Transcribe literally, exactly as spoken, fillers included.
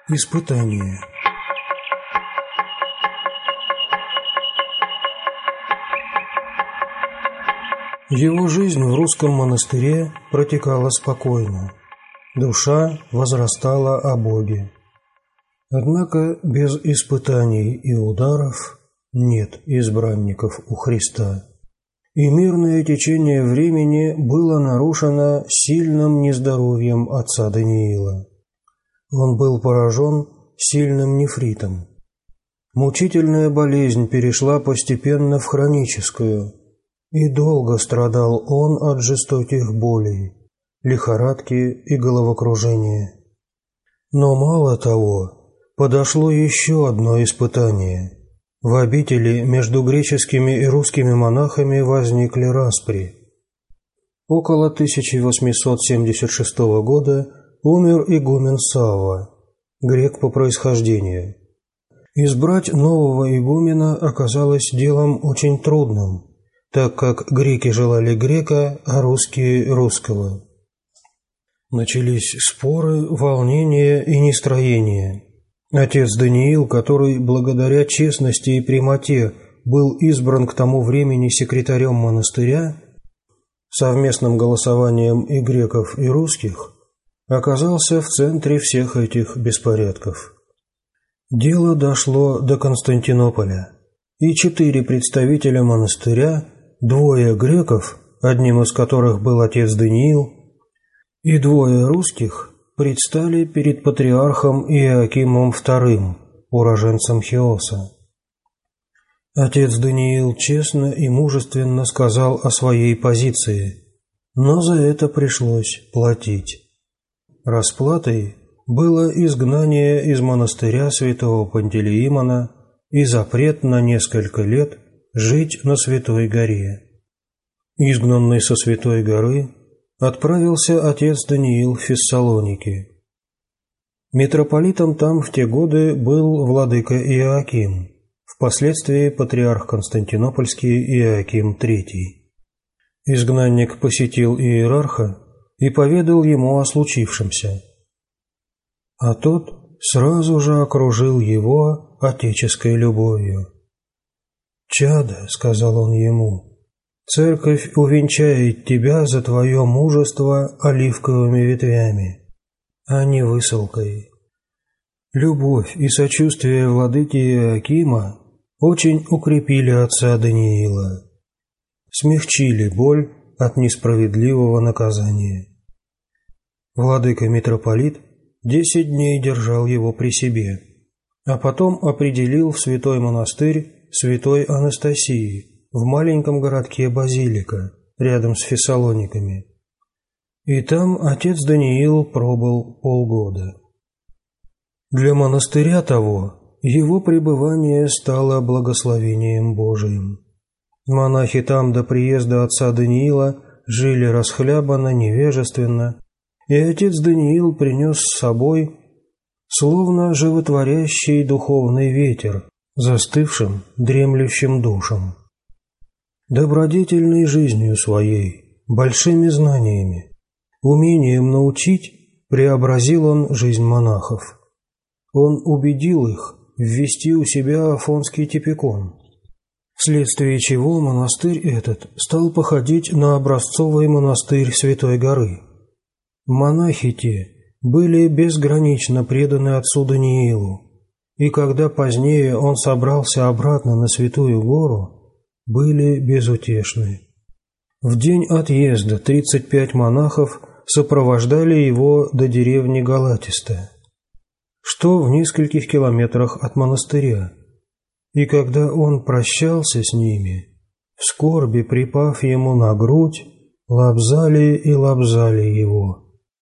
Испытание. Его жизнь в русском монастыре протекала спокойно. Душа возрастала о Боге. Однако без испытаний и ударов нет избранников у Христа. И мирное течение времени было нарушено сильным нездоровьем отца Даниила. Он был поражен сильным нефритом. Мучительная болезнь перешла постепенно в хроническую, и долго страдал он от жестоких болей, лихорадки и головокружения. Но мало того, подошло еще одно испытание. В обители между греческими и русскими монахами возникли распри. Около тысяча восемьсот семьдесят шестого года умер игумен Савва, грек по происхождению. Избрать нового игумена оказалось делом очень трудным, так как греки желали грека, а русские – русского. Начались споры, волнения и нестроения. Отец Даниил, который благодаря честности и прямоте был избран к тому времени секретарем монастыря, совместным голосованием и греков, и русских, оказался в центре всех этих беспорядков. Дело дошло до Константинополя, и четыре представителя монастыря, двое греков, одним из которых был отец Даниил, и двое русских предстали перед патриархом Иоакимом вторым, уроженцем Хиоса. Отец Даниил честно и мужественно сказал о своей позиции, но за это пришлось платить. Расплатой было изгнание из монастыря святого Пантелеимона и запрет на несколько лет жить на Святой горе. Изгнанный со Святой горы, отправился отец Даниил в Фессалоники. Митрополитом там в те годы был владыка Иоаким, впоследствии патриарх Константинопольский Иоаким третий. Изгнанник посетил иерарха и поведал ему о случившемся. А тот сразу же окружил его отеческой любовью. «Чадо», — сказал он ему, — «церковь увенчает тебя за твое мужество оливковыми ветвями, а не высылкой». Любовь и сочувствие владыки Иоакима очень укрепили отца Даниила, смягчили боль от несправедливого наказания. Владыка-митрополит десять дней держал его при себе, а потом определил в святой монастырь святой Анастасии в маленьком городке Базилика, рядом с Фессалониками. И там отец Даниил пробыл полгода. Для монастыря того его пребывание стало благословением Божиим. Монахи там до приезда отца Даниила жили расхлябанно, невежественно, и отец Даниил принес с собой словно животворящий духовный ветер застывшим, дремлющим душам. Добродетельной жизнью своей, большими знаниями, умением научить преобразил он жизнь монахов. Он убедил их ввести у себя афонский типикон, вследствие чего монастырь этот стал походить на образцовый монастырь Святой горы. Монахи те были безгранично преданы отцу Даниилу, и когда позднее он собрался обратно на Святую гору, были безутешны. В день отъезда тридцать пять монахов сопровождали его до деревни Галатиста, что в нескольких километрах от монастыря, и когда он прощался с ними, в скорби припав ему на грудь, лобзали и лобзали его.